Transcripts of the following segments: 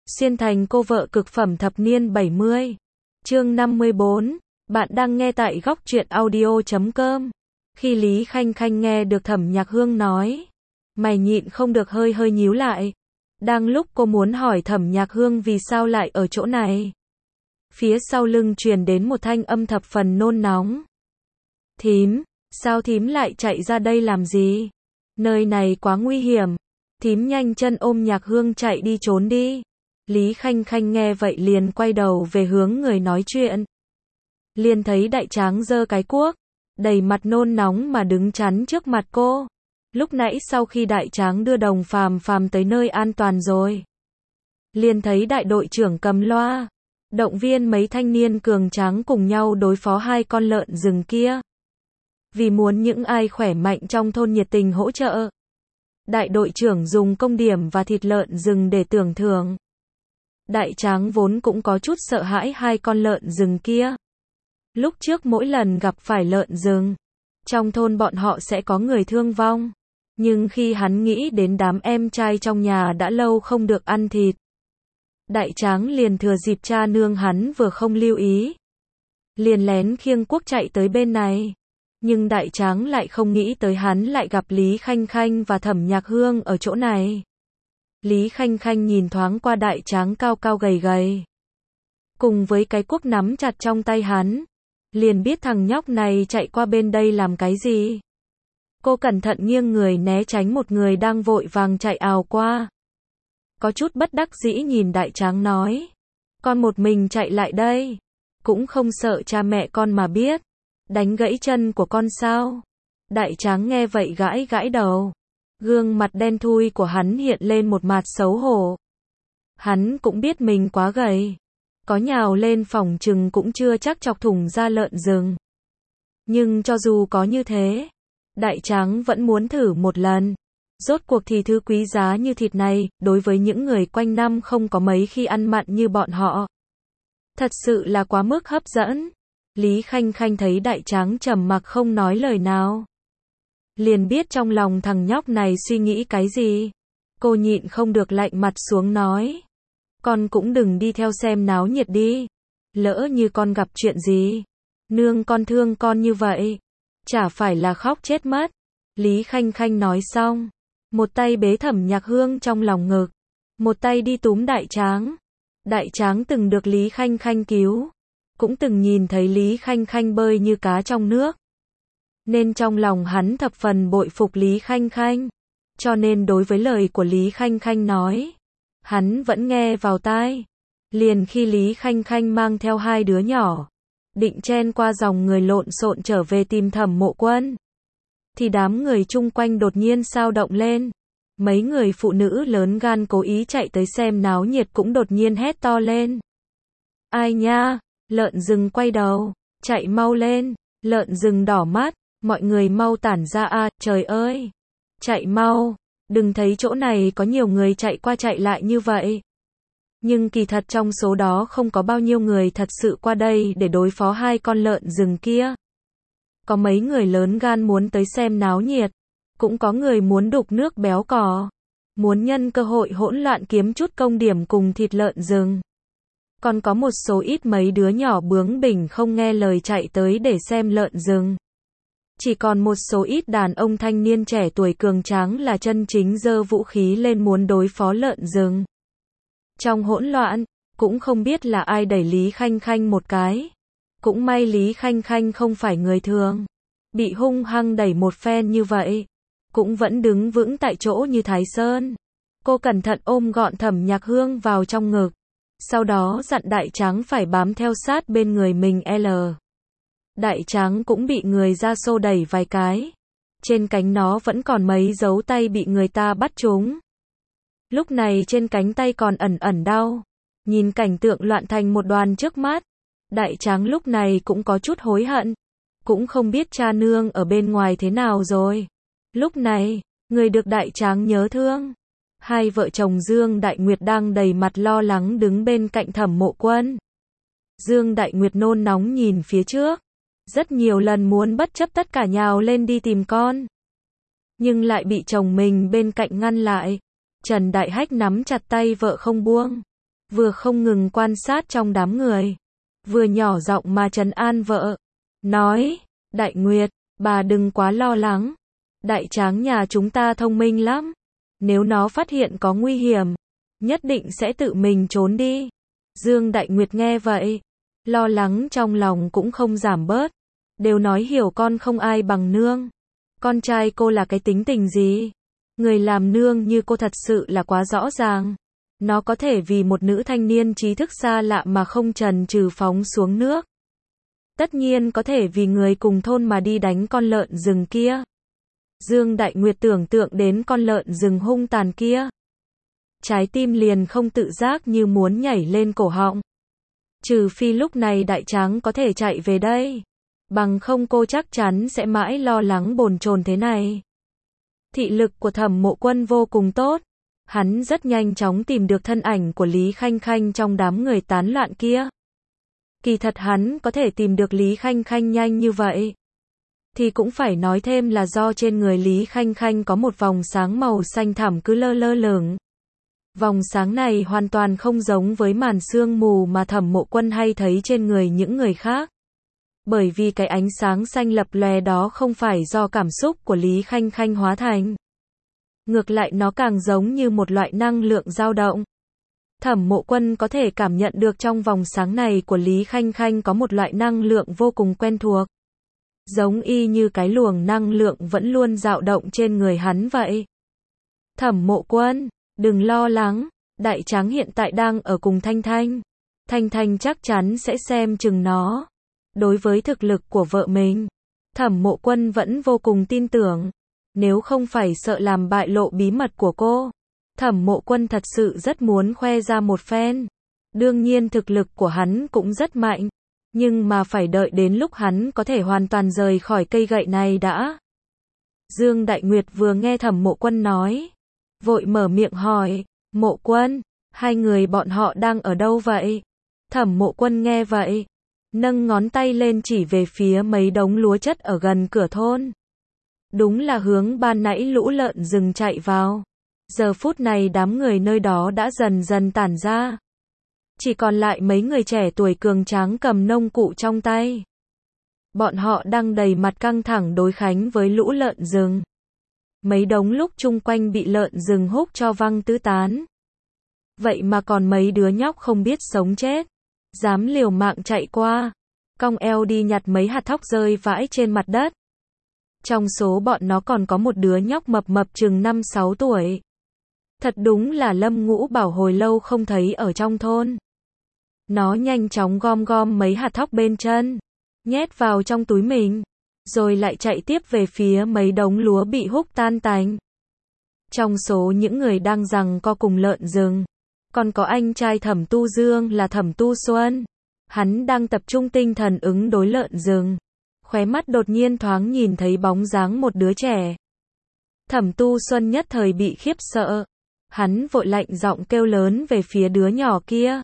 Xuyên thành cô vợ cực phẩm thập niên 70. Chương 54. Bạn đang nghe tại góc truyện audio.com. Khi Lý Khanh Khanh nghe được Thẩm Nhạc Hương nói, mày nhịn không được hơi hơi nhíu lại. Đang lúc cô muốn hỏi Thẩm Nhạc Hương vì sao lại ở chỗ này, phía sau lưng truyền đến một thanh âm thập phần nôn nóng. Thím, sao thím lại chạy ra đây làm gì? Nơi này quá nguy hiểm. Thím nhanh chân ôm Nhạc Hương chạy đi trốn đi. Lý Khanh Khanh nghe vậy liền quay đầu về hướng người nói chuyện. Liền thấy đại tráng giơ cái cuốc, đầy mặt nôn nóng mà đứng chắn trước mặt cô. Lúc nãy sau khi đại tráng đưa Đồng Phàm Phàm tới nơi an toàn rồi, liền thấy đại đội trưởng cầm loa, động viên mấy thanh niên cường tráng cùng nhau đối phó hai con lợn rừng kia. Vì muốn những ai khỏe mạnh trong thôn nhiệt tình hỗ trợ, đại đội trưởng dùng công điểm và thịt lợn rừng để tưởng thưởng. Đại tráng vốn cũng có chút sợ hãi hai con lợn rừng kia. Lúc trước mỗi lần gặp phải lợn rừng, trong thôn bọn họ sẽ có người thương vong. Nhưng khi hắn nghĩ đến đám em trai trong nhà đã lâu không được ăn thịt, đại tráng liền thừa dịp cha nương hắn vừa không lưu ý, liền lén khiêng cuốc chạy tới bên này. Nhưng đại tráng lại không nghĩ tới hắn lại gặp Lý Khanh Khanh và Thẩm Nhạc Hương ở chỗ này. Lý Khanh Khanh nhìn thoáng qua đại tráng cao cao gầy gầy, cùng với cái cuốc nắm chặt trong tay hắn, liền biết thằng nhóc này chạy qua bên đây làm cái gì. Cô cẩn thận nghiêng người né tránh một người đang vội vàng chạy ào qua. Có chút bất đắc dĩ nhìn đại tráng nói, con một mình chạy lại đây, cũng không sợ cha mẹ con mà biết, đánh gãy chân của con sao? Đại tráng nghe vậy gãi gãi đầu. Gương mặt đen thui của hắn hiện lên một mặt xấu hổ. Hắn cũng biết mình quá gầy, có nhào lên phòng chừng cũng chưa chắc chọc thủng da lợn rừng. Nhưng cho dù có như thế, đại tráng vẫn muốn thử một lần. Rốt cuộc thì thứ quý giá như thịt này, đối với những người quanh năm không có mấy khi ăn mặn như bọn họ, thật sự là quá mức hấp dẫn. Lý Khanh Khanh thấy đại tráng trầm mặc không nói lời nào, liền biết trong lòng thằng nhóc này suy nghĩ cái gì. Cô nhịn không được lạnh mặt xuống nói, con cũng đừng đi theo xem náo nhiệt đi. Lỡ như con gặp chuyện gì, nương con thương con như vậy, chả phải là khóc chết mất. Lý Khanh Khanh nói xong, một tay bế Thẩm Nhạc Hương trong lòng ngực, một tay đi túm đại tráng. Đại tráng từng được Lý Khanh Khanh cứu, cũng từng nhìn thấy Lý Khanh Khanh bơi như cá trong nước, nên trong lòng hắn thập phần bội phục Lý Khanh Khanh. Cho nên đối với lời của Lý Khanh Khanh nói, hắn vẫn nghe vào tai. Liền khi Lý Khanh Khanh mang theo hai đứa nhỏ, định chen qua dòng người lộn xộn trở về tìm Thẩm Mộ Quân, thì đám người chung quanh đột nhiên xao động lên. Mấy người phụ nữ lớn gan cố ý chạy tới xem náo nhiệt cũng đột nhiên hét to lên, ai nha, lợn rừng quay đầu, chạy mau lên, lợn rừng đỏ mắt, mọi người mau tản ra a, trời ơi, chạy mau, đừng thấy chỗ này có nhiều người chạy qua chạy lại như vậy. Nhưng kỳ thật trong số đó không có bao nhiêu người thật sự qua đây để đối phó hai con lợn rừng kia. Có mấy người lớn gan muốn tới xem náo nhiệt, cũng có người muốn đục nước béo cò, muốn nhân cơ hội hỗn loạn kiếm chút công điểm cùng thịt lợn rừng. Còn có một số ít mấy đứa nhỏ bướng bỉnh không nghe lời chạy tới để xem lợn rừng. Chỉ còn một số ít đàn ông thanh niên trẻ tuổi cường tráng là chân chính giơ vũ khí lên muốn đối phó lợn rừng. Trong hỗn loạn, cũng không biết là ai đẩy Lý Khanh Khanh một cái. Cũng may Lý Khanh Khanh không phải người thường, bị hung hăng đẩy một phen như vậy, cũng vẫn đứng vững tại chỗ như Thái Sơn. Cô cẩn thận ôm gọn Thẩm Nhạc Hương vào trong ngực, sau đó dặn đại tráng phải bám theo sát bên người mình. Đại tráng cũng bị người ra xô đẩy vài cái, trên cánh nó vẫn còn mấy dấu tay bị người ta bắt trúng. Lúc này trên cánh tay còn ẩn ẩn đau. Nhìn cảnh tượng loạn thành một đoàn trước mắt, đại tráng lúc này cũng có chút hối hận, cũng không biết cha nương ở bên ngoài thế nào rồi. Lúc này, người được đại tráng nhớ thương, hai vợ chồng Dương Đại Nguyệt đang đầy mặt lo lắng đứng bên cạnh Thẩm Mộ Quân. Dương Đại Nguyệt nôn nóng nhìn phía trước, rất nhiều lần muốn bất chấp tất cả nhào lên đi tìm con, nhưng lại bị chồng mình bên cạnh ngăn lại. Trần Đại Hách nắm chặt tay vợ không buông, vừa không ngừng quan sát trong đám người, vừa nhỏ giọng mà trấn an vợ, nói, Đại Nguyệt, bà đừng quá lo lắng, đại tráng nhà chúng ta thông minh lắm, nếu nó phát hiện có nguy hiểm, nhất định sẽ tự mình trốn đi. Dương Đại Nguyệt nghe vậy, lo lắng trong lòng cũng không giảm bớt, đều nói hiểu con không ai bằng nương. Con trai cô là cái tính tình gì? Người làm nương như cô thật sự là quá rõ ràng. Nó có thể vì một nữ thanh niên trí thức xa lạ mà không chần chừ phóng xuống nước. Tất nhiên có thể vì người cùng thôn mà đi đánh con lợn rừng kia. Dương Đại Nguyệt tưởng tượng đến con lợn rừng hung tàn kia. Trái tim liền không tự giác như muốn nhảy lên cổ họng. Trừ phi lúc này đại tráng có thể chạy về đây. Bằng không cô chắc chắn sẽ mãi lo lắng bồn chồn thế này. Thị lực của Thẩm Mộ Quân vô cùng tốt. Hắn rất nhanh chóng tìm được thân ảnh của Lý Khanh Khanh trong đám người tán loạn kia. Kỳ thật hắn có thể tìm được Lý Khanh Khanh nhanh như vậy, thì cũng phải nói thêm là do trên người Lý Khanh Khanh có một vòng sáng màu xanh thẳm cứ lơ lơ lửng. Vòng sáng này hoàn toàn không giống với màn sương mù mà Thẩm Mộ Quân hay thấy trên người những người khác. Bởi vì cái ánh sáng xanh lập lòe đó không phải do cảm xúc của Lý Khanh Khanh hóa thành. Ngược lại nó càng giống như một loại năng lượng dao động. Thẩm Mộ Quân có thể cảm nhận được trong vòng sáng này của Lý Khanh Khanh có một loại năng lượng vô cùng quen thuộc. Giống y như cái luồng năng lượng vẫn luôn dao động trên người hắn vậy. Thẩm Mộ Quân, đừng lo lắng, đại tráng hiện tại đang ở cùng Thanh Thanh. Thanh Thanh chắc chắn sẽ xem chừng nó. Đối với thực lực của vợ mình, Thẩm Mộ Quân vẫn vô cùng tin tưởng. Nếu không phải sợ làm bại lộ bí mật của cô, Thẩm Mộ Quân thật sự rất muốn khoe ra một phen. Đương nhiên thực lực của hắn cũng rất mạnh, nhưng mà phải đợi đến lúc hắn có thể hoàn toàn rời khỏi cây gậy này đã. Dương Đại Nguyệt vừa nghe Thẩm Mộ Quân nói, vội mở miệng hỏi, Mộ Quân, hai người bọn họ đang ở đâu vậy? Thẩm Mộ Quân nghe vậy, nâng ngón tay lên chỉ về phía mấy đống lúa chất ở gần cửa thôn. Đúng là hướng ban nãy lũ lợn rừng chạy vào. Giờ phút này đám người nơi đó đã dần dần tản ra. Chỉ còn lại mấy người trẻ tuổi cường tráng cầm nông cụ trong tay. Bọn họ đang đầy mặt căng thẳng đối kháng với lũ lợn rừng. Mấy đống lúc chung quanh bị lợn rừng húc cho văng tứ tán. Vậy mà còn mấy đứa nhóc không biết sống chết, dám liều mạng chạy qua, cong eo đi nhặt mấy hạt thóc rơi vãi trên mặt đất. Trong số bọn nó còn có một đứa nhóc mập mập chừng 5-6 tuổi. Thật đúng là Lâm Ngũ Bảo hồi lâu không thấy ở trong thôn. Nó nhanh chóng gom gom mấy hạt thóc bên chân, nhét vào trong túi mình, rồi lại chạy tiếp về phía mấy đống lúa bị húc tan tành. Trong số những người đang giằng co cùng lợn rừng, còn có anh trai Thẩm Tu Dương là Thẩm Tu Xuân. Hắn đang tập trung tinh thần ứng đối lợn rừng. Khóe mắt đột nhiên thoáng nhìn thấy bóng dáng một đứa trẻ. Thẩm Tu Xuân nhất thời bị khiếp sợ. Hắn vội lạnh giọng kêu lớn về phía đứa nhỏ kia.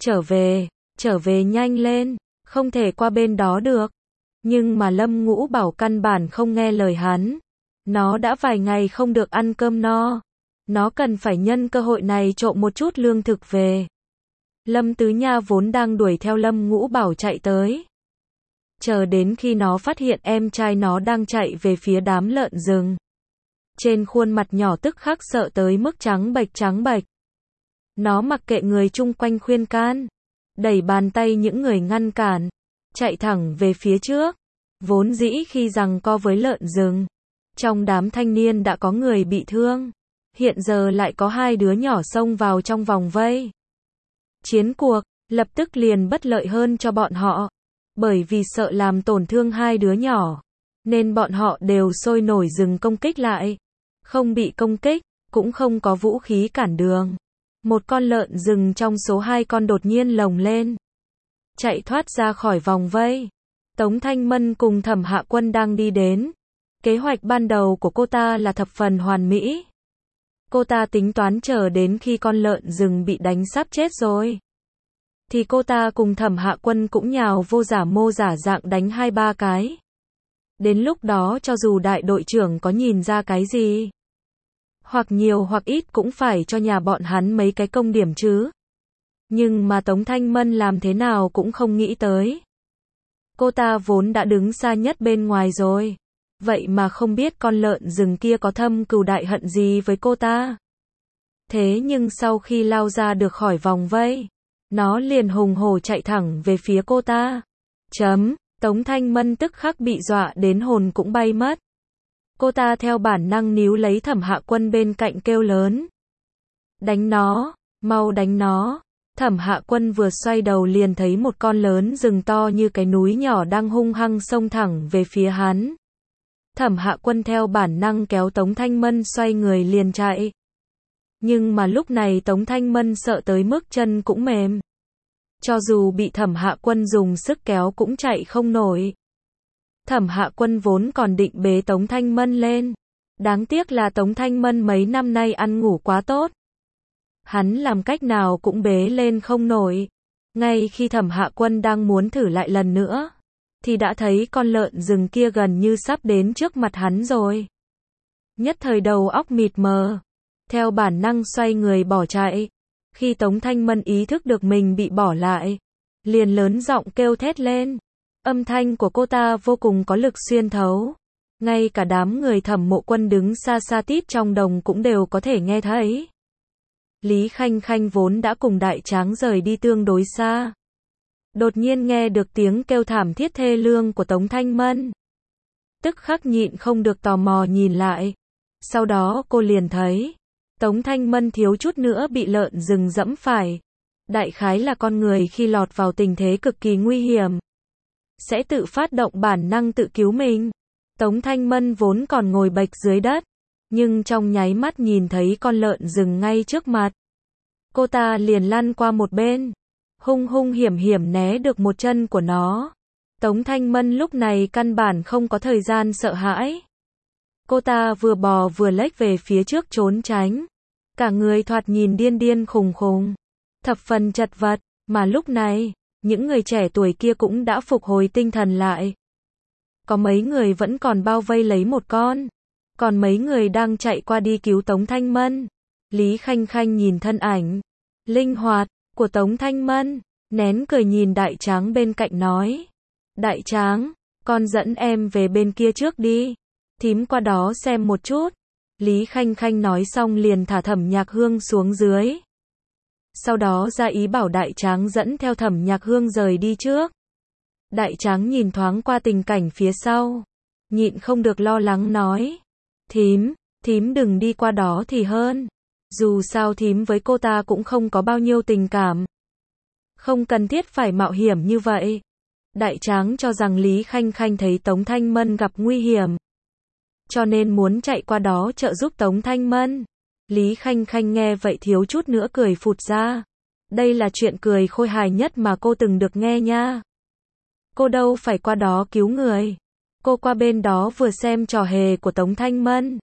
Trở về nhanh lên, không thể qua bên đó được. Nhưng mà Lâm Ngũ Bảo căn bản không nghe lời hắn. Nó đã vài ngày không được ăn cơm no. Nó cần phải nhân cơ hội này trộm một chút lương thực về. Lâm Tứ Nha vốn đang đuổi theo Lâm Ngũ Bảo chạy tới. Chờ đến khi nó phát hiện em trai nó đang chạy về phía đám lợn rừng. Trên khuôn mặt nhỏ tức khắc sợ tới mức trắng bệch. Nó mặc kệ người chung quanh khuyên can, đẩy bàn tay những người ngăn cản, chạy thẳng về phía trước. Vốn dĩ khi giằng co với lợn rừng, trong đám thanh niên đã có người bị thương, hiện giờ lại có hai đứa nhỏ xông vào trong vòng vây. Chiến cuộc lập tức liền bất lợi hơn cho bọn họ. Bởi vì sợ làm tổn thương hai đứa nhỏ, nên bọn họ đều sôi nổi dừng công kích lại. Không bị công kích, cũng không có vũ khí cản đường. Một con lợn rừng trong số hai con đột nhiên lồng lên, chạy thoát ra khỏi vòng vây. Tống Thanh Mân cùng Thẩm Hạ Quân đang đi đến. Kế hoạch ban đầu của cô ta là thập phần hoàn mỹ. Cô ta tính toán chờ đến khi con lợn rừng bị đánh sắp chết rồi, thì cô ta cùng Thẩm Hạ Quân cũng nhào vô giả mô giả dạng đánh 2-3 cái. Đến lúc đó cho dù đại đội trưởng có nhìn ra cái gì, hoặc nhiều hoặc ít cũng phải cho nhà bọn hắn mấy cái công điểm chứ. Nhưng mà Tống Thanh Mân làm thế nào cũng không nghĩ tới. Cô ta vốn đã đứng xa nhất bên ngoài rồi. Vậy mà không biết con lợn rừng kia có thâm cừu đại hận gì với cô ta. Thế nhưng sau khi lao ra được khỏi vòng vây, nó liền hùng hổ chạy thẳng về phía cô ta. Tống Thanh Mân tức khắc bị dọa đến hồn cũng bay mất. Cô ta theo bản năng níu lấy Thẩm Hạ Quân bên cạnh kêu lớn. Đánh nó, mau đánh nó. Thẩm Hạ Quân vừa xoay đầu liền thấy một con lớn rừng to như cái núi nhỏ đang hung hăng xông thẳng về phía hắn. Thẩm Hạ Quân theo bản năng kéo Tống Thanh Mân xoay người liền chạy. Nhưng mà lúc này Tống Thanh Mân sợ tới mức chân cũng mềm. Cho dù bị Thẩm Hạ Quân dùng sức kéo cũng chạy không nổi. Thẩm Hạ Quân vốn còn định bế Tống Thanh Mân lên. Đáng tiếc là Tống Thanh Mân mấy năm nay ăn ngủ quá tốt. Hắn làm cách nào cũng bế lên không nổi. Ngay khi Thẩm Hạ Quân đang muốn thử lại lần nữa, thì đã thấy con lợn rừng kia gần như sắp đến trước mặt hắn rồi. Nhất thời đầu óc mịt mờ, theo bản năng xoay người bỏ chạy. Khi Tống Thanh Mân ý thức được mình bị bỏ lại, liền lớn giọng kêu thét lên. Âm thanh của cô ta vô cùng có lực xuyên thấu. Ngay cả đám người Thẩm Mộ Quân đứng xa xa tít trong đồng cũng đều có thể nghe thấy. Lý Khanh Khanh vốn đã cùng Đại Tráng rời đi tương đối xa. Đột nhiên nghe được tiếng kêu thảm thiết thê lương của Tống Thanh Mân. Tức khắc nhịn không được tò mò nhìn lại. Sau đó cô liền thấy Tống Thanh Mân thiếu chút nữa bị lợn rừng dẫm phải. Đại khái là con người khi lọt vào tình thế cực kỳ nguy hiểm, sẽ tự phát động bản năng tự cứu mình. Tống Thanh Mân vốn còn ngồi bệt dưới đất, nhưng trong nháy mắt nhìn thấy con lợn rừng ngay trước mặt. Cô ta liền lăn qua một bên, hung hiểm hiểm né được một chân của nó. Tống Thanh Mân lúc này căn bản không có thời gian sợ hãi. Cô ta vừa bò vừa lách về phía trước trốn tránh. Cả người thoạt nhìn điên khùng khùng, thập phần chật vật, mà lúc này, những người trẻ tuổi kia cũng đã phục hồi tinh thần lại. Có mấy người vẫn còn bao vây lấy một con, còn mấy người đang chạy qua đi cứu Tống Thanh Mân. Lý Khanh Khanh nhìn thân ảnh linh hoạt của Tống Thanh Mân, nén cười nhìn Đại Tráng bên cạnh nói. Đại Tráng, con dẫn em về bên kia trước đi, thím qua đó xem một chút. Lý Khanh Khanh nói xong liền thả Thẩm Nhạc Hương xuống dưới. Sau đó ra ý bảo Đại Tráng dẫn theo Thẩm Nhạc Hương rời đi trước. Đại Tráng nhìn thoáng qua tình cảnh phía sau, nhịn không được lo lắng nói. Thím đừng đi qua đó thì hơn. Dù sao thím với cô ta cũng không có bao nhiêu tình cảm. Không cần thiết phải mạo hiểm như vậy. Đại Tráng cho rằng Lý Khanh Khanh thấy Tống Thanh Mân gặp nguy hiểm, cho nên muốn chạy qua đó trợ giúp Tống Thanh Mân. Lý Khanh Khanh nghe vậy thiếu chút nữa cười phụt ra. Đây là chuyện cười khôi hài nhất mà cô từng được nghe nha. Cô đâu phải qua đó cứu người. Cô qua bên đó vừa xem trò hề của Tống Thanh Mân,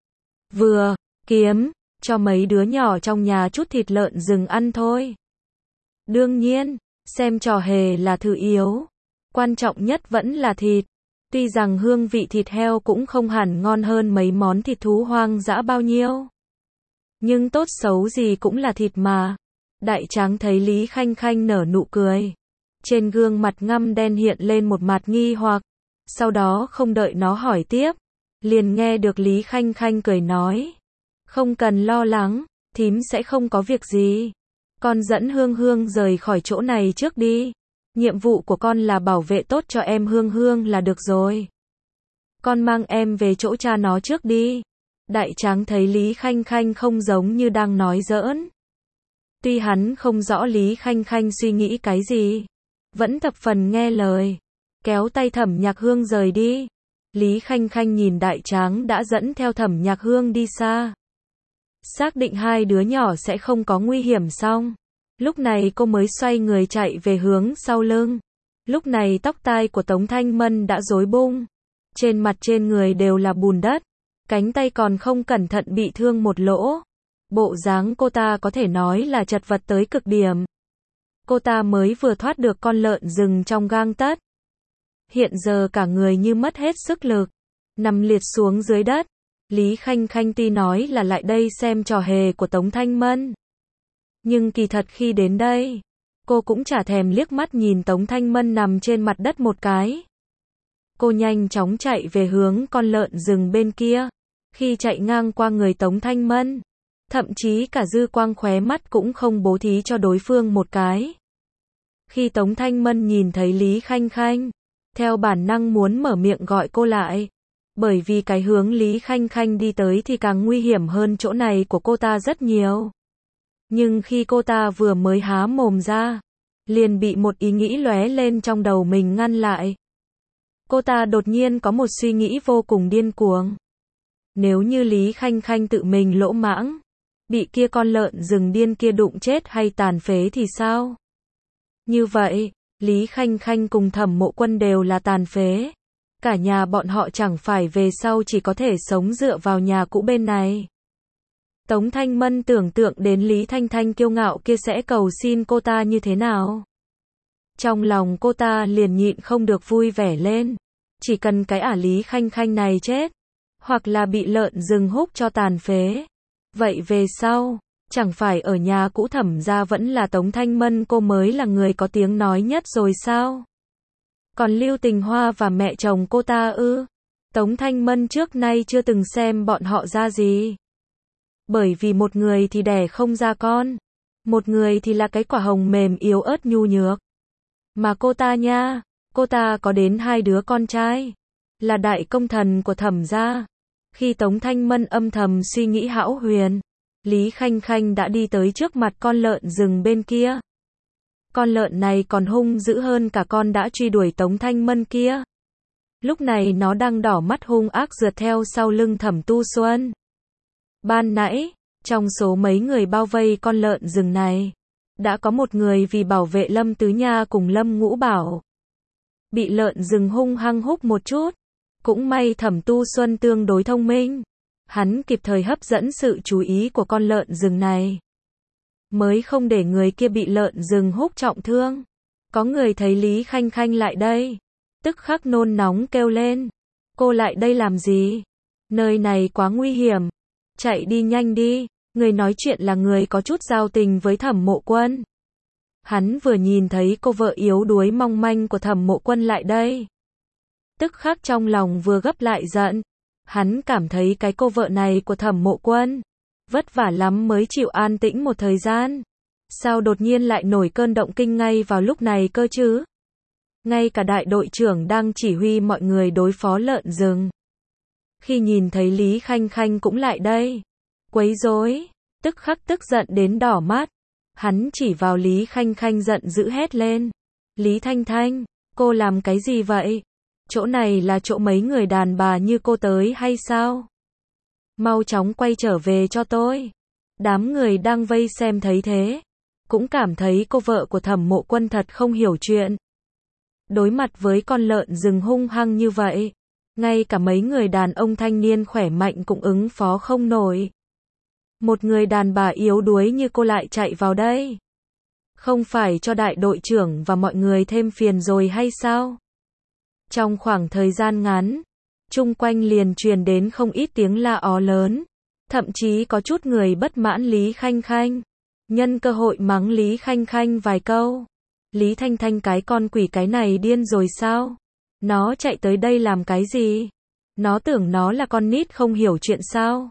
vừa kiếm cho mấy đứa nhỏ trong nhà chút thịt lợn rừng ăn thôi. Đương nhiên, xem trò hề là thứ yếu. Quan trọng nhất vẫn là thịt. Tuy rằng hương vị thịt heo cũng không hẳn ngon hơn mấy món thịt thú hoang dã bao nhiêu, nhưng tốt xấu gì cũng là thịt mà. Đại Tráng thấy Lý Khanh Khanh nở nụ cười, trên gương mặt ngăm đen hiện lên một mặt nghi hoặc. Sau đó không đợi nó hỏi tiếp, liền nghe được Lý Khanh Khanh cười nói. Không cần lo lắng, thím sẽ không có việc gì. Con dẫn Hương Hương rời khỏi chỗ này trước đi. Nhiệm vụ của con là bảo vệ tốt cho em Hương Hương là được rồi. Con mang em về chỗ cha nó trước đi. Đại Tráng thấy Lý Khanh Khanh không giống như đang nói giỡn. Tuy hắn không rõ Lý Khanh Khanh suy nghĩ cái gì, vẫn thập phần nghe lời, kéo tay Thẩm Nhạc Hương rời đi. Lý Khanh Khanh nhìn Đại Tráng đã dẫn theo Thẩm Nhạc Hương đi xa, xác định hai đứa nhỏ sẽ không có nguy hiểm xong, lúc này cô mới xoay người chạy về hướng sau lưng. Lúc này tóc tai của Tống Thanh Mân đã rối bung, trên mặt trên người đều là bùn đất, cánh tay còn không cẩn thận bị thương một lỗ. Bộ dáng cô ta có thể nói là chật vật tới cực điểm. Cô ta mới vừa thoát được con lợn rừng trong gang tấc, hiện giờ cả người như mất hết sức lực, nằm liệt xuống dưới đất. Lý Khanh Khanh tuy nói là lại đây xem trò hề của Tống Thanh Mân, Nhưng kỳ thật khi đến đây, cô cũng chả thèm liếc mắt nhìn Tống Thanh Mân nằm trên mặt đất một cái. Cô nhanh chóng chạy về hướng con lợn rừng bên kia. Khi chạy ngang qua người Tống Thanh Mân, thậm chí cả dư quang khóe mắt cũng không bố thí cho đối phương một cái. Khi Tống Thanh Mân nhìn thấy Lý Khanh Khanh, theo bản năng muốn mở miệng gọi cô lại. Bởi vì cái hướng Lý Khanh Khanh đi tới thì càng nguy hiểm hơn chỗ này của cô ta rất nhiều. Nhưng khi cô ta vừa mới há mồm ra, liền bị một ý nghĩ lóe lên trong đầu mình ngăn lại. Cô ta đột nhiên có một suy nghĩ vô cùng điên cuồng. Nếu như Lý Khanh Khanh tự mình lỗ mãng, bị kia con lợn rừng điên kia đụng chết hay tàn phế thì sao? Như vậy, Lý Khanh Khanh cùng Thẩm Mộ Quân đều là tàn phế. Cả nhà bọn họ chẳng phải về sau chỉ có thể sống dựa vào nhà cũ bên này. Tống Thanh Mân tưởng tượng đến Lý Thanh Thanh kiêu ngạo kia sẽ cầu xin cô ta như thế nào. Trong lòng cô ta liền nhịn không được vui vẻ lên. Chỉ cần cái Lý Khanh Khanh này chết, hoặc là bị lợn rừng húc cho tàn phế. Vậy về sau, chẳng phải ở nhà cũ Thẩm gia vẫn là Tống Thanh Mân cô mới là người có tiếng nói nhất rồi sao? Còn Lưu Tình Hoa và mẹ chồng cô ta ư? Tống Thanh Mân trước nay chưa từng xem bọn họ ra gì. Bởi vì một người thì đẻ không ra con, một người thì là cái quả hồng mềm yếu ớt nhu nhược. Mà cô ta nha, cô ta có đến 2 đứa con trai, là đại công thần của Thẩm gia. Khi Tống Thanh Mân âm thầm suy nghĩ hão huyền, Lý Khanh Khanh đã đi tới trước mặt con lợn rừng bên kia. Con lợn này còn hung dữ hơn cả con đã truy đuổi Tống Thanh Mân kia. Lúc này nó đang đỏ mắt hung ác rượt theo sau lưng Thẩm Tu Xuân. Ban nãy, trong số mấy người bao vây con lợn rừng này, đã có một người vì bảo vệ Lâm Tứ Nha cùng Lâm Ngũ Bảo, bị lợn rừng hung hăng húc một chút. Cũng may Thẩm Tu Xuân tương đối thông minh, hắn kịp thời hấp dẫn sự chú ý của con lợn rừng này, mới không để người kia bị lợn rừng húc trọng thương. Có người thấy Lý Khanh Khanh lại đây, tức khắc nôn nóng kêu lên, cô lại đây làm gì? Nơi này quá nguy hiểm, chạy đi nhanh đi. Người nói chuyện là người có chút giao tình với Thẩm Mộ Quân. Hắn vừa nhìn thấy cô vợ yếu đuối mong manh của Thẩm Mộ Quân lại đây, tức khắc trong lòng vừa gấp lại giận. Hắn cảm thấy cái cô vợ này của Thẩm Mộ Quân vất vả lắm mới chịu an tĩnh một thời gian, sao đột nhiên lại nổi cơn động kinh ngay vào lúc này cơ chứ? Ngay cả đại đội trưởng đang chỉ huy mọi người đối phó lợn rừng, khi nhìn thấy Lý Khanh Khanh cũng lại đây quấy rối, tức khắc tức giận đến đỏ mắt. Hắn chỉ vào Lý Khanh Khanh giận dữ hét lên, Lý Thanh Thanh, cô làm cái gì vậy? Chỗ này là chỗ mấy người đàn bà như cô tới hay sao? Mau chóng quay trở về cho tôi. Đám người đang vây xem thấy thế, cũng cảm thấy cô vợ của Thẩm Mộ Quân thật không hiểu chuyện. Đối mặt với con lợn rừng hung hăng như vậy, ngay cả mấy người đàn ông thanh niên khỏe mạnh cũng ứng phó không nổi. Một người đàn bà yếu đuối như cô lại chạy vào đây, không phải cho đại đội trưởng và mọi người thêm phiền rồi hay sao? Trong khoảng thời gian ngắn, chung quanh liền truyền đến không ít tiếng la ó lớn, thậm chí có chút người bất mãn Lý Khanh Khanh, nhân cơ hội mắng Lý Khanh Khanh vài câu. Lý Thanh Thanh cái con quỷ cái này điên rồi sao? Nó chạy tới đây làm cái gì? Nó tưởng nó là con nít không hiểu chuyện sao?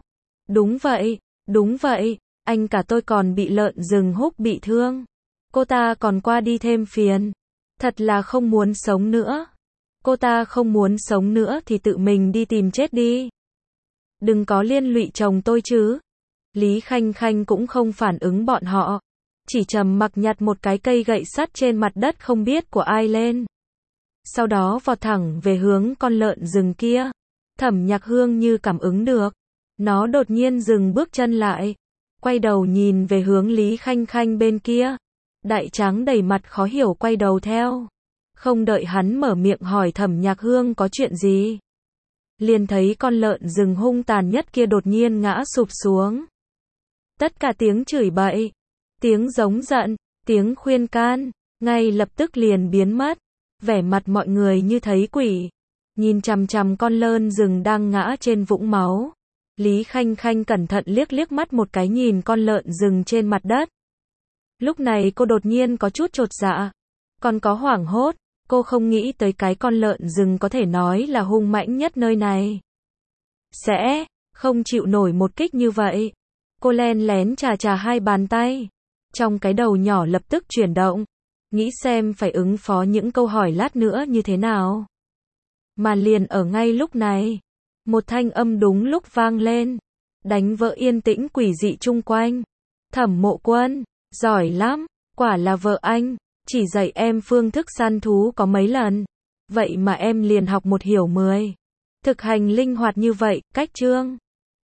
Đúng vậy, anh cả tôi còn bị lợn rừng húc bị thương. Cô ta còn qua đi thêm phiền. Thật là không muốn sống nữa. Cô ta không muốn sống nữa thì tự mình đi tìm chết đi. Đừng có liên lụy chồng tôi chứ. Lý Khanh Khanh cũng không phản ứng bọn họ, chỉ trầm mặc nhặt một cái cây gậy sắt trên mặt đất không biết của ai lên. Sau đó vọt thẳng về hướng con lợn rừng kia. Thẩm Nhạc Hương như cảm ứng được, nó đột nhiên dừng bước chân lại, quay đầu nhìn về hướng Lý Khanh Khanh bên kia. Đại Tráng đầy mặt khó hiểu quay đầu theo. Không đợi hắn mở miệng hỏi Thẩm Nhạc Hương có chuyện gì, liền thấy con lợn rừng hung tàn nhất kia đột nhiên ngã sụp xuống. Tất cả tiếng chửi bậy, tiếng giống giận, tiếng khuyên can, ngay lập tức liền biến mất. Vẻ mặt mọi người như thấy quỷ, nhìn chằm chằm con lợn rừng đang ngã trên vũng máu. Lý Khanh Khanh cẩn thận liếc mắt một cái nhìn con lợn rừng trên mặt đất. Lúc này cô đột nhiên có chút chột dạ, còn có hoảng hốt, cô không nghĩ tới cái con lợn rừng có thể nói là hung mãnh nhất nơi này sẽ không chịu nổi một kích như vậy. Cô len lén chà chà hai bàn tay, trong cái đầu nhỏ lập tức chuyển động, nghĩ xem phải ứng phó những câu hỏi lát nữa như thế nào. Mà liền ở ngay lúc này, một thanh âm đúng lúc vang lên, đánh vỡ yên tĩnh quỷ dị chung quanh. Thẩm Mộ Quân, giỏi lắm, quả là vợ anh, chỉ dạy em phương thức săn thú có mấy lần, vậy mà em liền học 1 hiểu 10. Thực hành linh hoạt như vậy, cách chương